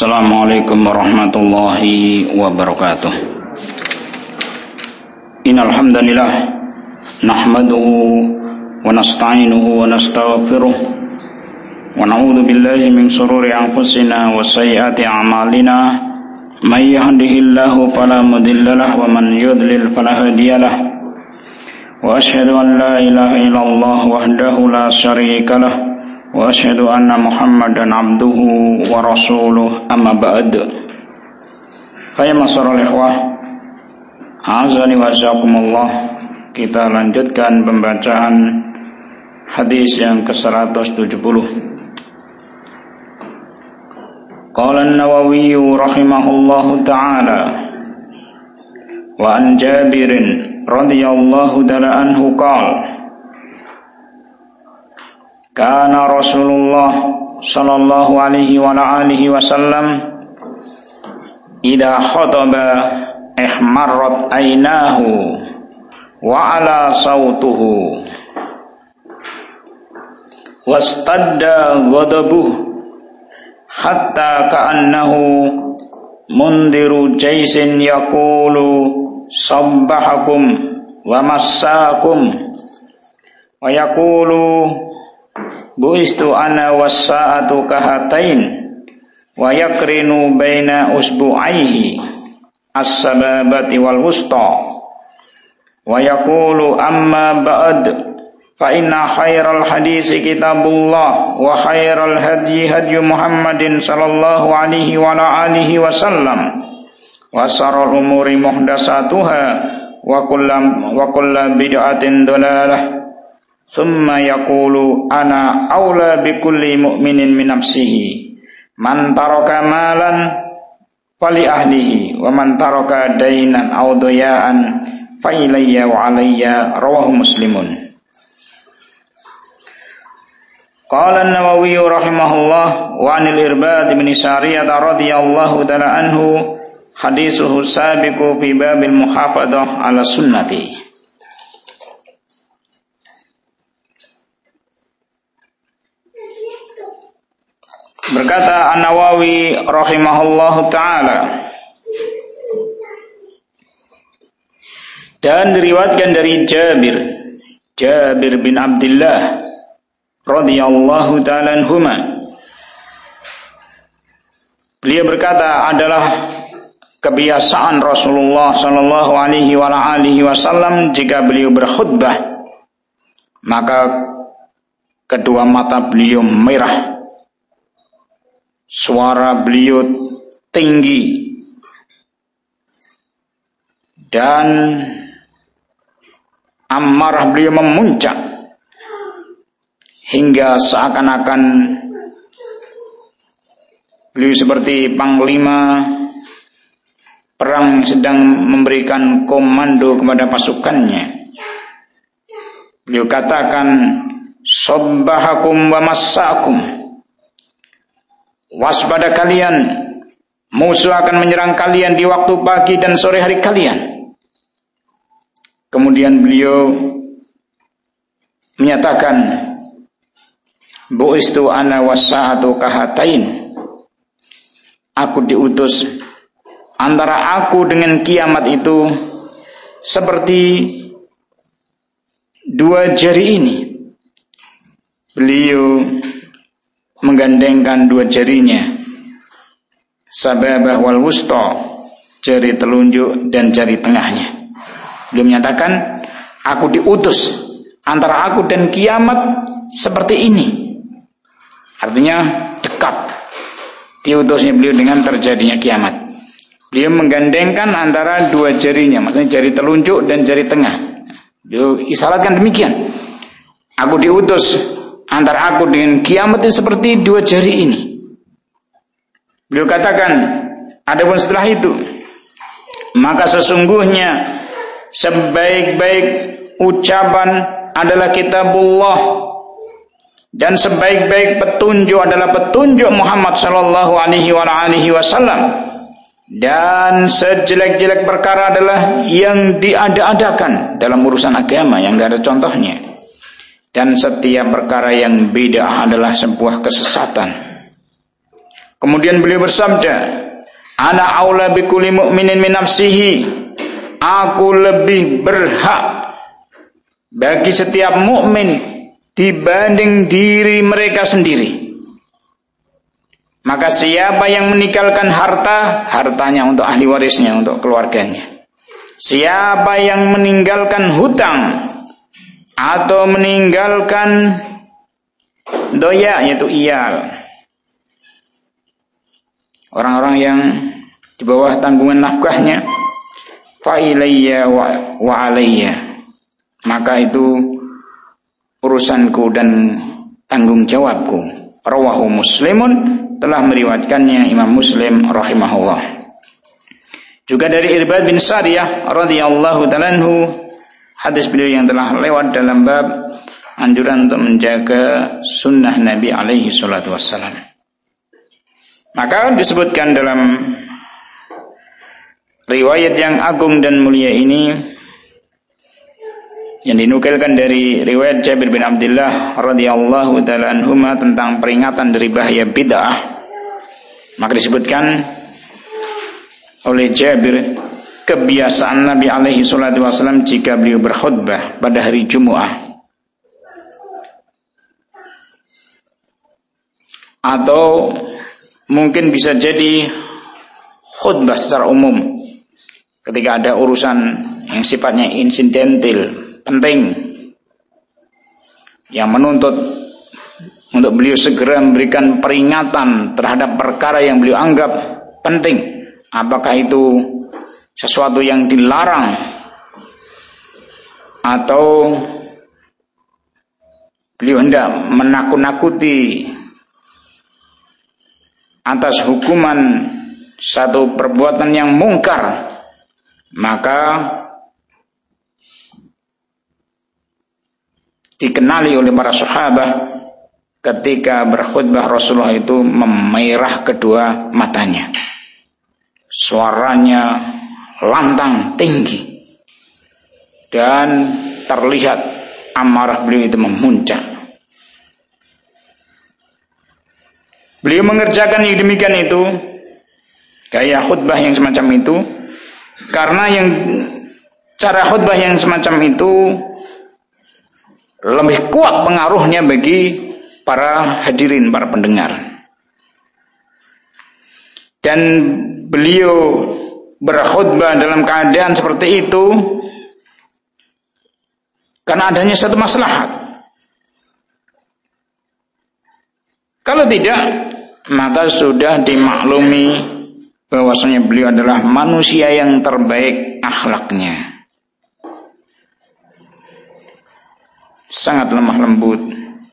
Assalamualaikum warahmatullahi wabarakatuh. Innal hamdalillah nahmaduhu wa nasta'inuhu wa nastaghfiruh wa na'udzu billahi min shururi anfusina wa sayyiati a'malina. May yahdihillahu fala mudhillalah wa man yudlil fala hadiyalah. Wa asyhadu an la ilaha illallah wahdahu la syarikalah wa asyhadu anna Muhammadan abduhu wa rasuluh, amma ba'd. Fa ya masyarul ikhwah, azani wa jazakumullah. Kita lanjutkan pembacaan hadis yang ke-170. Qala an-Nawawi rahimahullahu ta'ala wa an Jabirin radhiyallahu ta'ala anhu qala kana Rasulullah sallallahu alaihi wa alihi wasallam idza khataba ihmarrat aynahu wa ala sautuhu wastadda ghadabuhu hatta ka'annahu mundiru jaisin yaqulu sabbahakum wa massakum wa yaqulu buistu ana was-sa'atu kahatain wa yakrinu baina usbu'aihi as-sababati wal wusta wa yaqulu amma ba'd fa inna khairal hadisi kitabullah wa khairal hadyi hadyu Muhammadin sallallahu alaihi wa alihi wasallam wa sharrul umuri muhdatsatuha wa kullu bid'atin dhalalah. Thumma yaqulu ana aula bikulli mu'minin min nafsihi man taraka malan fali ahlihi wa man taraka dainan aw dayaan fa ilayya wa alayya, rawahu Muslimun. Qala an-Nawawi rahimahullah wa 'anil Irbad bin Sariyah radhiyallahu ta'ala anhu hadithuhu sabiqu fi babil muhafadzah 'ala sunnati. Berkata An-Nawawi rahimahullahu ta'ala, dan diriwayatkan dari Jabir bin Abdullah radhiyallahu ta'ala anhuma, beliau berkata, adalah kebiasaan Rasulullah sallallahu alaihi wa alihi wasallam jika beliau berkhutbah maka kedua mata beliau merah, suara beliau tinggi, dan amarah beliau memuncak hingga seakan-akan beliau seperti panglima perang sedang memberikan komando kepada pasukannya. Beliau katakan, sabbahakum wa massakum, waspada kalian, musuh akan menyerang kalian di waktu pagi dan sore hari kalian. Kemudian beliau menyatakan, buistu ana was-sa'atu kahatain, aku diutus antara aku dengan kiamat itu seperti dua jari ini. Beliau menggandengkan dua jarinya, sababah wal wusta, jari telunjuk dan jari tengahnya. Beliau menyatakan, aku diutus antara aku dan kiamat seperti ini. Artinya dekat diutusnya beliau dengan terjadinya kiamat. Beliau menggandengkan antara dua jarinya, maksudnya jari telunjuk dan jari tengah. Beliau isyaratkan demikian, aku diutus antara aku dengan kiamat itu seperti dua jari ini. Beliau katakan, adapun setelah itu, maka sesungguhnya sebaik-baik ucapan adalah kitabullah, dan sebaik-baik petunjuk adalah petunjuk Muhammad sallallahu alaihi wa alihi wasallam, dan sejelek-jelek perkara adalah yang diada-adakan dalam urusan agama yang enggak ada contohnya. Dan setiap perkara yang beda adalah sebuah kesesatan. Kemudian beliau bersabda, ana aula bikulli mu'minin min nafsihi. Aku lebih berhak bagi setiap mukmin dibanding diri mereka sendiri. Maka siapa yang meninggalkan harta, hartanya untuk ahli warisnya, untuk keluarganya. Siapa yang meninggalkan hutang atau meninggalkan doya, yaitu iyal, orang-orang yang di bawah tanggungan nafkahnya, fa ilayya wa alayya, maka itu urusanku dan tanggung jawabku. Rawahu Muslimun, telah meriwayatkannya Imam Muslim rahimahullah. Juga dari Irbad bin Sariyah radhiyallahu ta'ala anhu, hadis beliau yang telah lewat dalam bab anjuran untuk menjaga sunnah Nabi alaihi salatu wassalam. Maka disebutkan dalam riwayat yang agung dan mulia ini, yang dinukilkan dari riwayat Jabir bin Abdullah radhiyallahu ta'ala anhuma tentang peringatan dari bahaya bid'ah. Maka disebutkan oleh Jabir, kebiasaan Nabi alaihi salatu wasallam jika beliau berkhutbah pada hari Jumu'ah atau mungkin bisa jadi khutbah secara umum ketika ada urusan yang sifatnya insidental, penting, yang menuntut untuk beliau segera memberikan peringatan terhadap perkara yang beliau anggap penting. Apakah itu sesuatu yang dilarang atau beliau hendak menakut-nakuti atas hukuman satu perbuatan yang mungkar, maka dikenali oleh para sahabat ketika berkhutbah Rasulullah itu memerah kedua matanya, suaranya lantang tinggi, dan terlihat amarah beliau itu memuncak. Beliau mengerjakan yang demikian itu, gaya khutbah yang semacam itu, karena yang cara khutbah yang semacam itu lebih kuat pengaruhnya bagi para hadirin, para pendengar. Dan beliau berkhutbah dalam keadaan seperti itu karena adanya satu maslahat. Kalau tidak, maka sudah dimaklumi bahwasanya beliau adalah manusia yang terbaik akhlaknya, sangat lemah lembut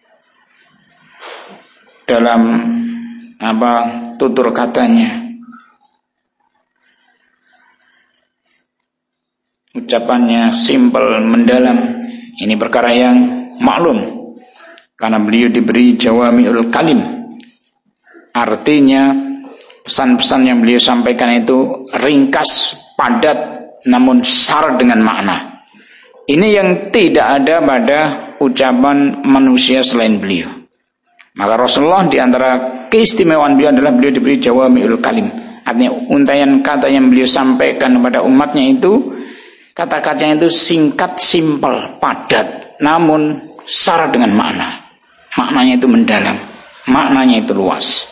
dalam tutur katanya, ucapannya simpel, mendalam. Ini perkara yang maklum karena beliau diberi jawami'ul kalim, artinya pesan-pesan yang beliau sampaikan itu ringkas, padat, namun syarat dengan makna. Ini yang tidak ada pada ucapan manusia selain beliau. Maka Rasulullah di antara keistimewaan beliau adalah beliau diberi jawami'ul kalim, artinya untayan kata yang beliau sampaikan kepada umatnya itu, kata-katanya itu singkat, simpel, padat, namun syarat dengan makna. Maknanya itu mendalam, maknanya itu luas.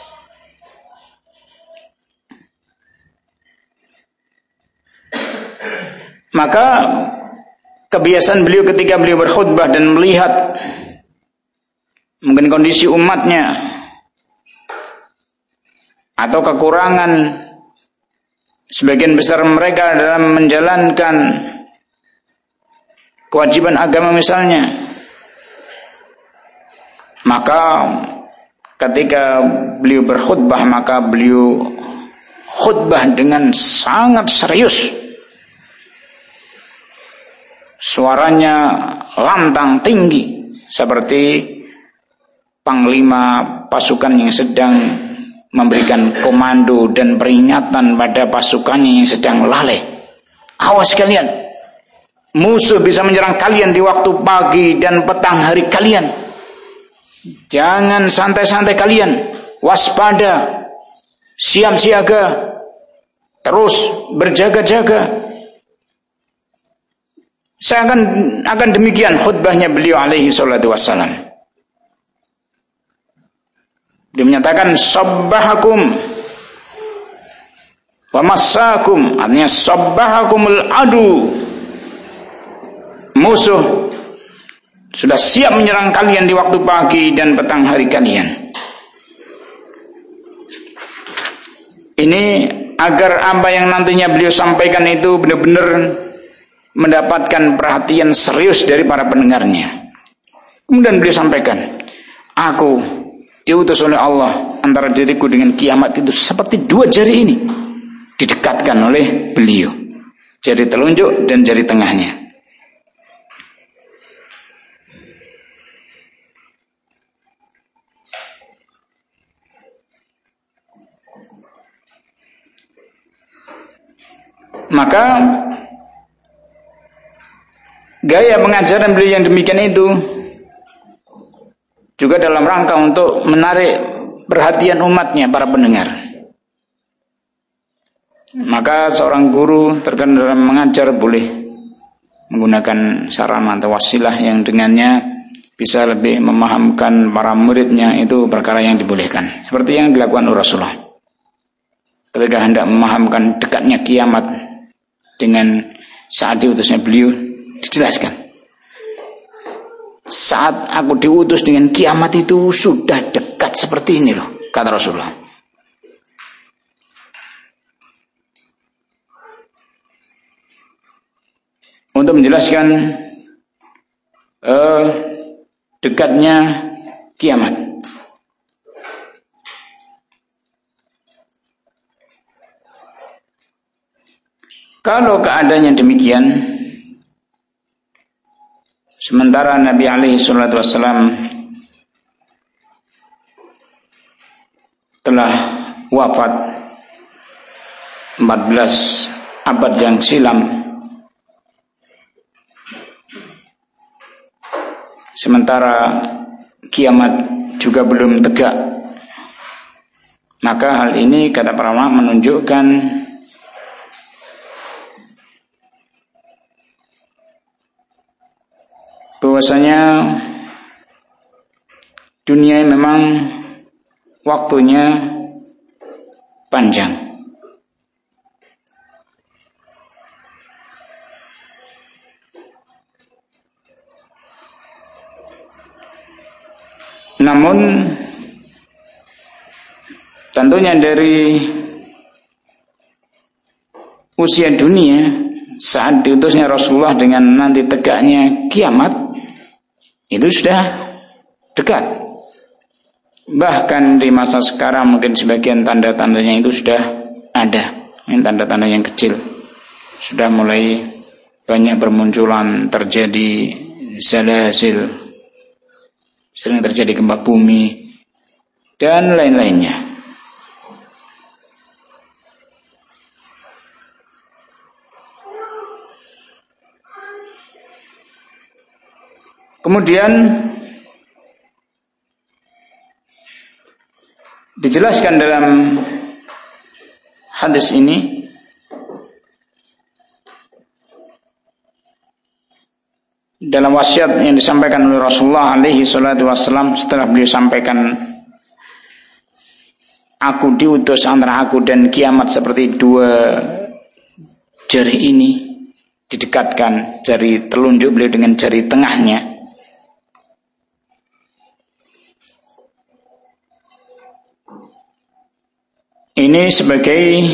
Maka kebiasaan beliau ketika beliau berkhutbah dan melihat mungkin kondisi umatnya atau kekurangan sebagian besar mereka dalam menjalankan kewajiban agama misalnya, maka ketika beliau berkhutbah, maka beliau khutbah dengan sangat serius, suaranya lantang tinggi seperti panglima pasukan yang sedang memberikan komando dan peringatan pada pasukannya yang sedang lalai. Awas kalian, musuh bisa menyerang kalian di waktu pagi dan petang hari kalian. Jangan santai-santai kalian, waspada. siap siaga, terus berjaga-jaga. Saya akan demikian khutbahnya beliau alaihi salatu wassalam. Dia menyatakan sabbahakum wa massakum, artinya sabbahakumul adu, musuh sudah siap menyerang kalian di waktu pagi dan petang hari kalian. Ini agar apa yang nantinya beliau sampaikan itu benar-benar mendapatkan perhatian serius dari para pendengarnya. Kemudian beliau sampaikan, aku diutus oleh Allah antara diriku dengan kiamat itu seperti dua jari ini, didekatkan oleh beliau, jari telunjuk dan jari tengahnya. Maka gaya pengajaran beliau yang demikian itu juga dalam rangka untuk menarik perhatian umatnya, para pendengar. Maka seorang guru terkadang dalam mengajar boleh menggunakan sarana atau wasilah yang dengannya bisa lebih memahamkan para muridnya, itu perkara yang dibolehkan. Seperti yang dilakukan Rasulullah ketika hendak memahamkan dekatnya kiamat dengan saat diutusnya beliau, dijelaskan, saat aku diutus dengan kiamat itu sudah dekat seperti ini loh, kata Rasulullah. Untuk menjelaskan dekatnya kiamat. Kalau keadaannya demikian, sementara Nabi alaihi salatu wassalam telah wafat 14 abad yang silam, sementara kiamat juga belum tegak, maka hal ini kata para ulama menunjukkan bahwasanya dunia memang waktunya panjang. Namun tentunya dari usia dunia saat diutusnya Rasulullah dengan nanti tegaknya kiamat itu sudah dekat. Bahkan di masa sekarang mungkin sebagian tanda-tandanya itu sudah ada. Ini tanda-tanda yang kecil. Sudah mulai banyak bermunculan, terjadi zalazil, sering terjadi gempa bumi dan lain-lainnya. Kemudian dijelaskan dalam hadis ini dalam wasiat yang disampaikan oleh Rasulullah alaihi salatu wassalam setelah beliau sampaikan, aku diutus antara aku dan kiamat seperti dua jari ini, didekatkan jari telunjuk beliau dengan jari tengahnya. Ini sebagai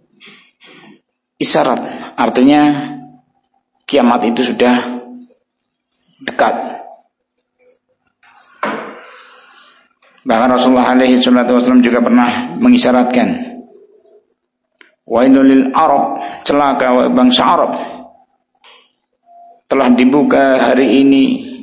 isyarat, artinya kiamat itu sudah dekat. Bahkan Rasulullah alaihi wasallam juga pernah mengisyaratkan, wailul lil Arab, celaka bangsa Arab, telah dibuka hari ini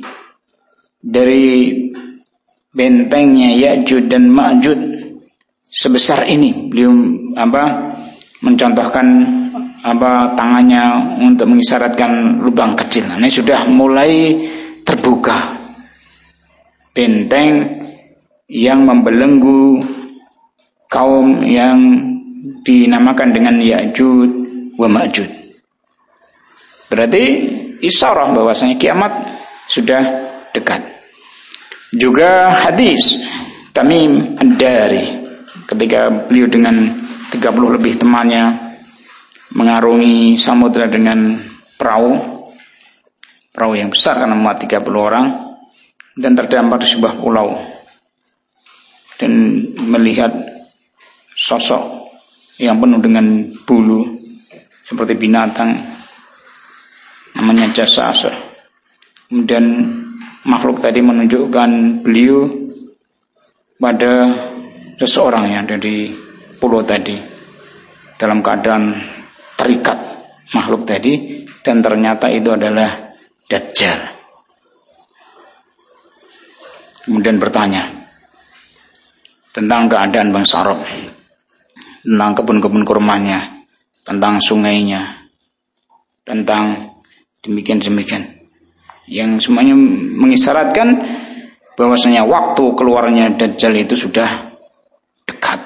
dari bentengnya Ya'juj dan Ma'juj sebesar ini. Beliau mencontohkan tangannya untuk mengisyaratkan lubang kecil. Ini sudah mulai terbuka benteng yang membelenggu kaum yang dinamakan dengan Ya'jud wa Ma'jud. Berarti isyarah bahwasanya kiamat sudah dekat. Juga hadis Tamim Ad-Dari ketika beliau dengan 30 lebih temannya mengarungi samudra dengan perahu yang besar karena muat 30 orang, dan terdampar di sebuah pulau, dan melihat sosok yang penuh dengan bulu seperti binatang namanya Jasasa. Kemudian makhluk tadi menunjukkan beliau pada seseorang yang ada di pulau tadi dalam keadaan terikat makhluk tadi, dan ternyata itu adalah Dajjal. Kemudian bertanya tentang keadaan bangsa Arab, tentang kebun-kebun kurmanya, tentang sungainya, tentang demikian-demikian, yang semuanya mengisyaratkan bahwasanya waktu keluarnya Dajjal itu sudah dekat.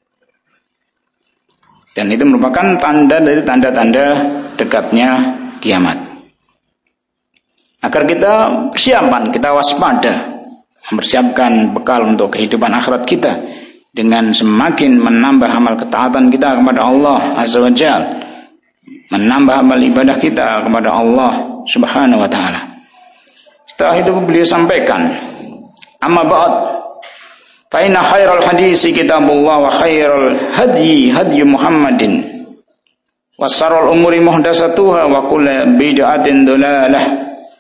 Dan itu merupakan tanda dari tanda-tanda dekatnya kiamat. Agar kita persiapan, kita waspada, mempersiapkan bekal untuk kehidupan akhirat kita dengan semakin menambah amal ketaatan kita kepada Allah Azza wa Jalla, menambah amal ibadah kita kepada Allah Subhanahu wa taala. Setelah itu beliau sampaikan, amma ba'd, fa inna khairal hadisi kitabullah wa khairal hadyi hadyu Muhammadin wa syarrul umuri muhdatsatuha wa kullu bid'atin dhalalah.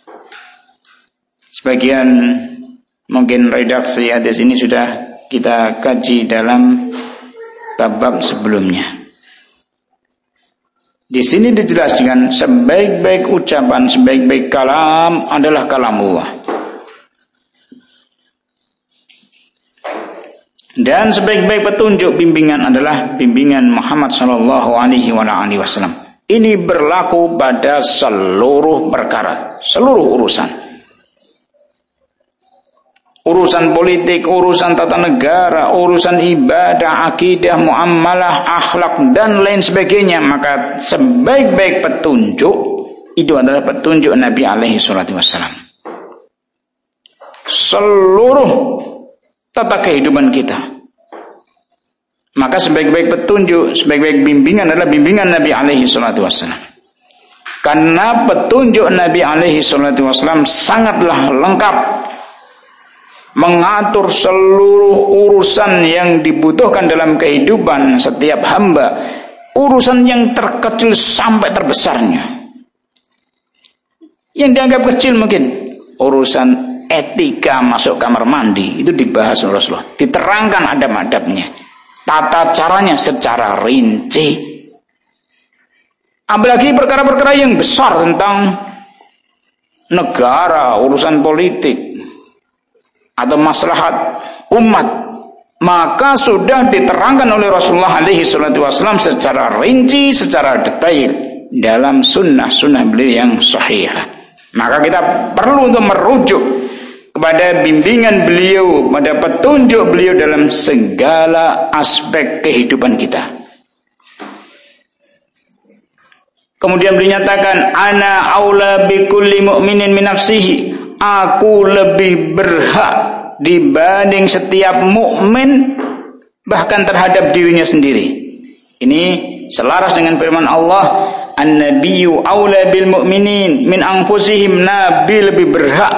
Sebagian mungkin redaksi hadis ini sudah kita kaji dalam bab-bab sebelumnya. Di sini dijelaskan sebaik-baik ucapan, sebaik-baik kalam adalah kalamullah. Dan sebaik-baik petunjuk bimbingan adalah bimbingan Muhammad sallallahu alaihi wasallam. Ini berlaku pada seluruh perkara, seluruh urusan. Urusan politik, urusan tata negara, urusan ibadah, akidah, muamalah, akhlak, dan lain sebagainya. Maka sebaik-baik petunjuk itu adalah petunjuk Nabi alaihi salatu wassalam. Seluruh tata kehidupan kita. Maka sebaik-baik petunjuk, sebaik-baik bimbingan adalah bimbingan Nabi alaihi salatu wassalam. Karena petunjuk Nabi alaihi salatu wassalam sangatlah lengkap, mengatur seluruh urusan yang dibutuhkan dalam kehidupan setiap hamba, urusan yang terkecil sampai terbesarnya. Yang dianggap kecil mungkin urusan etika masuk kamar mandi, itu dibahas oleh Rasulullah, diterangkan adab-adabnya, tata caranya secara rinci. Apalagi perkara-perkara yang besar tentang negara, urusan politik atau maslahat umat, maka sudah diterangkan oleh Rasulullah alaihi salatu wasallam secara rinci, secara detail dalam sunnah-sunnah beliau yang sahihah. Maka kita perlu untuk merujuk kepada bimbingan beliau, pada petunjuk beliau dalam segala aspek kehidupan kita. Kemudian beliau nyatakan, ana aula bikulli mu'minin min nafsihi, aku lebih berhak dibanding setiap mukmin bahkan terhadap dirinya sendiri. Ini selaras dengan firman Allah, an-nabiyyu aula bil mu'minin min anfusihim, nabi lebih berhak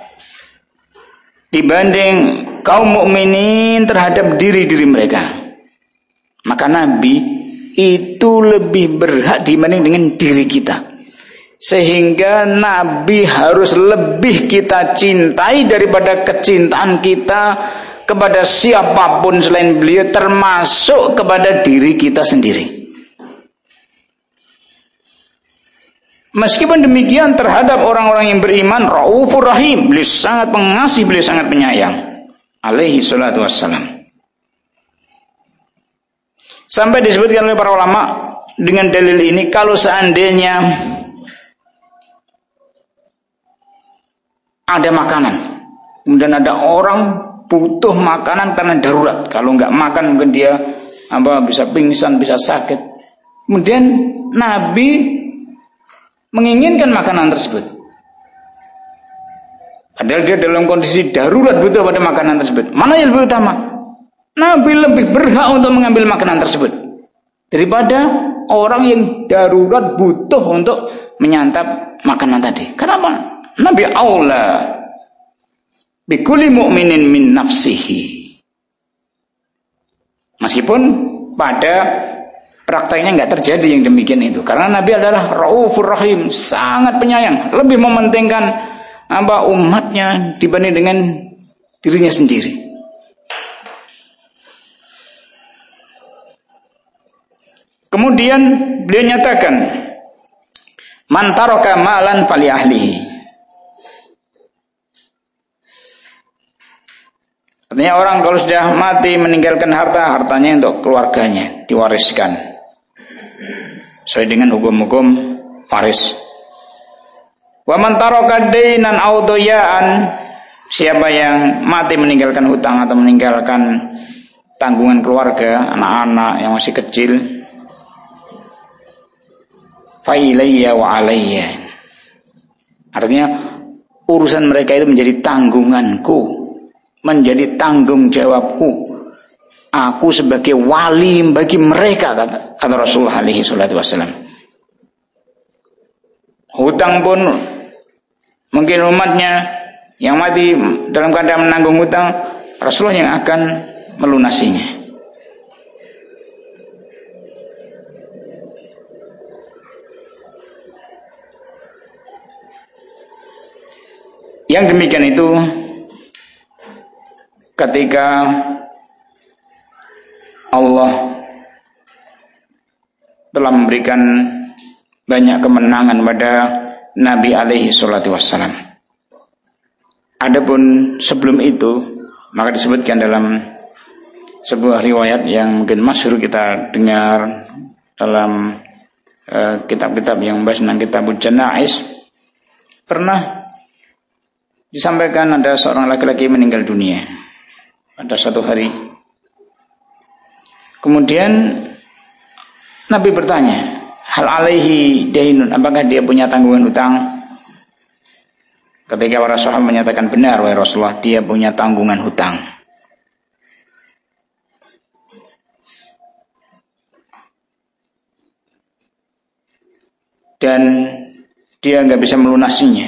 dibanding kaum mukminin terhadap diri-diri mereka. Maka nabi itu lebih berhak dibanding dengan diri kita. Sehingga Nabi harus lebih kita cintai daripada kecintaan kita kepada siapapun selain beliau, termasuk kepada diri kita sendiri. Meskipun demikian terhadap orang-orang yang beriman, Raufur Rahim, beliau sangat pengasih, beliau sangat penyayang alaihi salatu wassalam. Sampai disebutkan oleh para ulama dengan dalil ini, kalau seandainya ada makanan, kemudian ada orang butuh makanan karena darurat, kalau nggak makan mungkin dia bisa pingsan, bisa sakit. Kemudian Nabi menginginkan makanan tersebut. Padahal dia dalam kondisi darurat butuh pada makanan tersebut. Mana yang lebih utama? Nabi lebih berhak untuk mengambil makanan tersebut daripada orang yang darurat butuh untuk menyantap makanan tadi. Kenapa? Nabi aula bikulli mu'minin min nafsihi. Meskipun pada prakteknya nggak terjadi yang demikian itu, karena Nabi adalah Raufur Rahim, sangat penyayang, lebih mementingkan umatnya dibanding dengan dirinya sendiri. Kemudian beliau nyatakan, man taraka malan fali ahlihi. Artinya orang kalau sudah mati meninggalkan harta, hartanya untuk keluarganya diwariskan sesuai dengan hukum-hukum waris. Wa man taraka dainan aw dayaan, siapa yang mati meninggalkan hutang atau meninggalkan tanggungan keluarga, anak-anak yang masih kecil, fa ilayya wa alayya. Artinya urusan mereka itu menjadi tanggunganku, menjadi tanggung jawabku. Aku sebagai wali bagi mereka, kata Rasulullah alaihi salatu wasallam. Hutang pun mungkin umatnya yang mati dalam keadaan menanggung hutang, Rasulullah yang akan melunasinya. Yang demikian itu ketika Allah telah memberikan banyak kemenangan pada Nabi alaihi salatu wassalam. Adapun sebelum itu, maka disebutkan dalam sebuah riwayat yang mungkin masyhur kita dengar dalam kitab-kitab yang membahas tentang Kitabul Janaiz, pernah disampaikan ada seorang laki-laki meninggal dunia pada suatu hari. Kemudian Nabi bertanya, hal alaihi dainun, apakah dia punya tanggungan hutang? Ketika para sahabat menyatakan benar, wahai Rasulullah, dia punya tanggungan hutang. Dan dia nggak bisa melunasinya.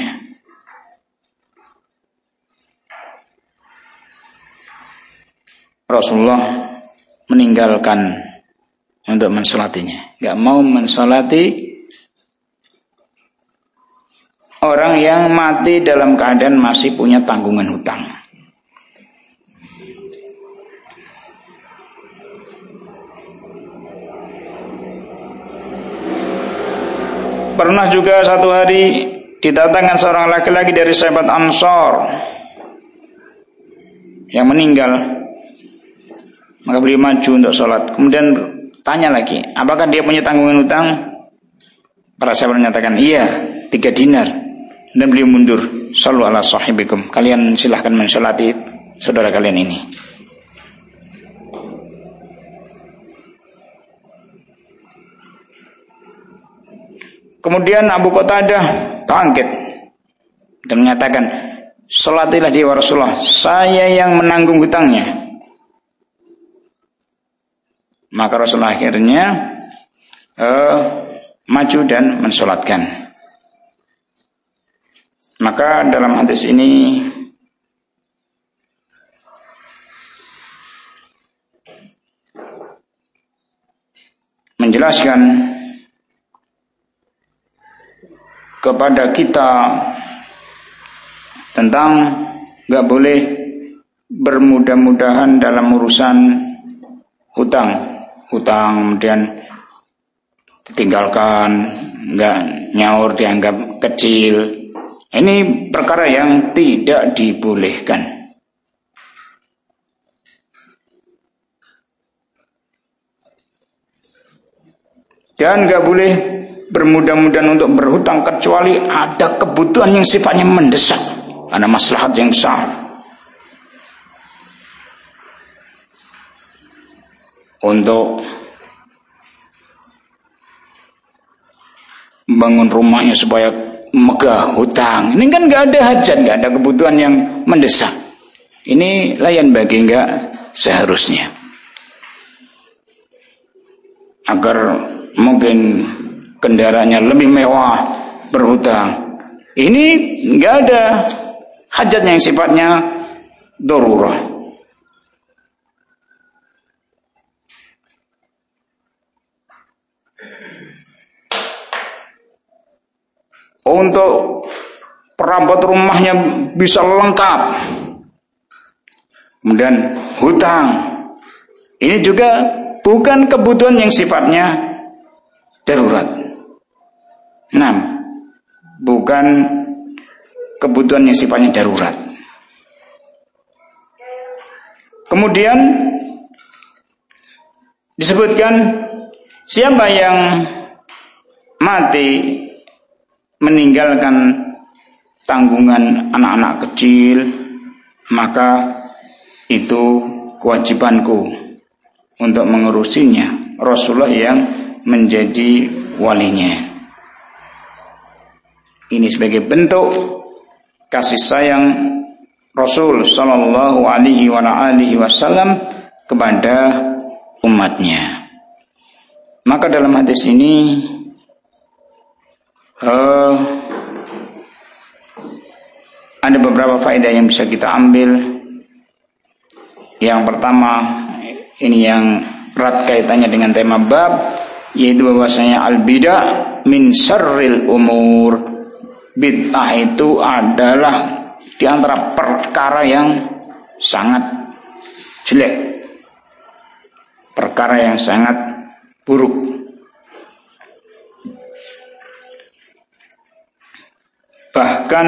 Rasulullah meninggalkan untuk mensolatinya, nggak mau mensolati orang yang mati dalam keadaan masih punya tanggungan hutang. Pernah juga satu hari didatangkan seorang laki-laki dari sahabat Ansor yang meninggal. Maka beliau maju untuk sholat. Kemudian tanya lagi, apakah dia punya tanggungan hutang? Para sahabat menyatakan iya, 3 dinar. Dan beliau mundur. Shallu ala sahibikum, kalian silahkan mensolati saudara kalian ini. Kemudian Abu Qatadah bangkit dan menyatakan, sholatilah dia Rasulullah, saya yang menanggung hutangnya. Maka Rasulullah akhirnya maju dan mensolatkan. Maka dalam hadis ini menjelaskan kepada kita tentang gak boleh bermudah-mudahan dalam urusan hutang, kemudian ditinggalkan, nggak nyaur, dianggap kecil. Ini perkara yang tidak dibolehkan. Dan nggak boleh bermudah-mudahan untuk berhutang kecuali ada kebutuhan yang sifatnya mendesak, ada maslahat yang besar. untuk bangun rumahnya supaya megah, hutang. Ini kan nggak ada hajat, nggak ada kebutuhan yang mendesak. Ini layan bagi nggak seharusnya. Agar mungkin kendaraannya lebih mewah, berhutang. Ini nggak ada hajat yang sifatnya darurah. Untuk perabot rumahnya bisa lengkap. Kemudian hutang. Ini juga bukan kebutuhan yang sifatnya darurat. Bukan kebutuhan yang sifatnya darurat. Kemudian disebutkan siapa yang mati meninggalkan tanggungan anak-anak kecil, maka itu kewajibanku untuk mengurusinya. Rasulullah yang menjadi walinya. Ini sebagai bentuk kasih sayang Rasul sallallahu alaihi wasallam kepada umatnya. Maka dalam hadis ini ada beberapa faedah yang bisa kita ambil. Yang pertama, ini yang erat kaitannya dengan tema bab, yaitu bahwasanya al-bid'ah min syarril umur. Bid'ah itu adalah di antara perkara yang sangat jelek, perkara yang sangat buruk. Bahkan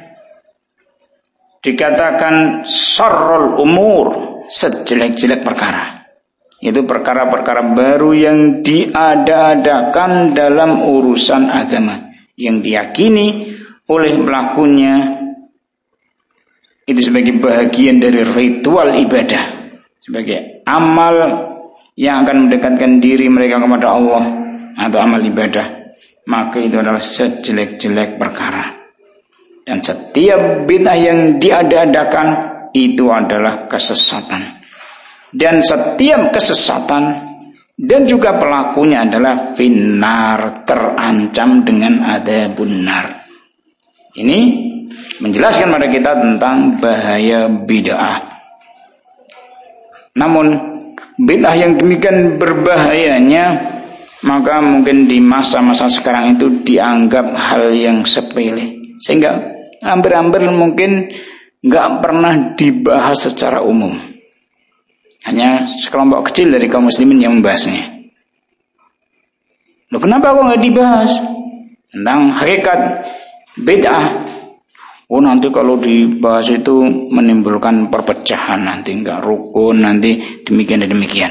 dikatakan syarrul umur, sejelek-jelek perkara. Itu perkara-perkara baru yang diada-adakan dalam urusan agama, yang diyakini oleh pelakunya itu sebagai bahagian dari ritual ibadah, sebagai amal yang akan mendekatkan diri mereka kepada Allah atau amal ibadah. Maka itu adalah sejelek-jelek perkara. Dan setiap bid'ah yang diada-adakan itu adalah kesesatan. Dan setiap kesesatan dan juga pelakunya adalah finnar, terancam dengan adzabun nar. Ini menjelaskan pada kita tentang bahaya bid'ah. Namun bid'ah yang demikian berbahayanya, maka mungkin di masa-masa sekarang itu dianggap hal yang sepele, sehingga hampir-hampir mungkin nggak pernah dibahas secara umum. Hanya sekelompok kecil dari kaum muslimin yang membahasnya. Loh, kenapa kok nggak dibahas tentang hakikat bid'ah? Oh, nanti kalau dibahas itu menimbulkan perpecahan, nanti nggak rukun, nanti demikian dan demikian.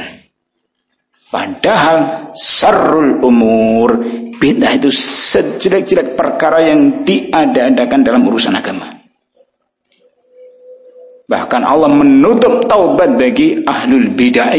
Padahal syarrul umur, bid'ah itu sejelek-jelek perkara yang diada-adakan dalam urusan agama. Bahkan Allah menutup taubat bagi ahlul bid'ah.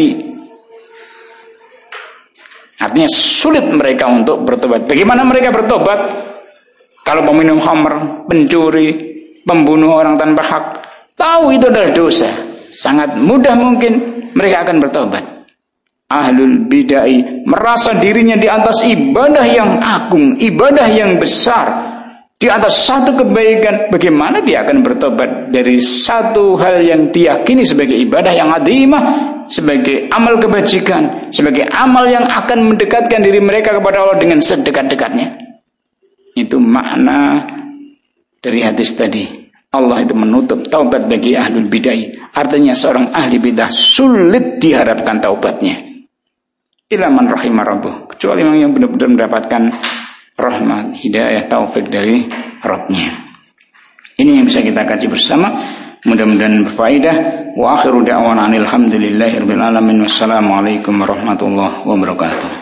Artinya sulit mereka untuk bertobat. Bagaimana mereka bertobat? Kalau peminum khamr, pencuri, pembunuh orang tanpa hak, tahu itu adalah dosa, sangat mudah mungkin mereka akan bertobat. Ahlul bid'ah merasa dirinya di atas ibadah yang agung, ibadah yang besar, di atas satu kebaikan. Bagaimana dia akan bertobat dari satu hal yang diyakini sebagai ibadah yang azimah, sebagai amal kebajikan, sebagai amal yang akan mendekatkan diri mereka kepada Allah dengan sedekat-dekatnya. Itu makna dari hadis tadi. Allah itu menutup taubat bagi ahlul bid'ah. Artinya seorang ahli bid'ah sulit diharapkan taubatnya. Illa man rahimah rabbuh, kecuali yang benar-benar mendapatkan rahmat, hidayah, taufik dari Rabbnya. Ini yang bisa kita kaji bersama. Mudah-mudahan berfaedah. Wa akhiru da'wana alhamdulillahirabbil alamin. Wassalamualaikum warahmatullahi wabarakatuh.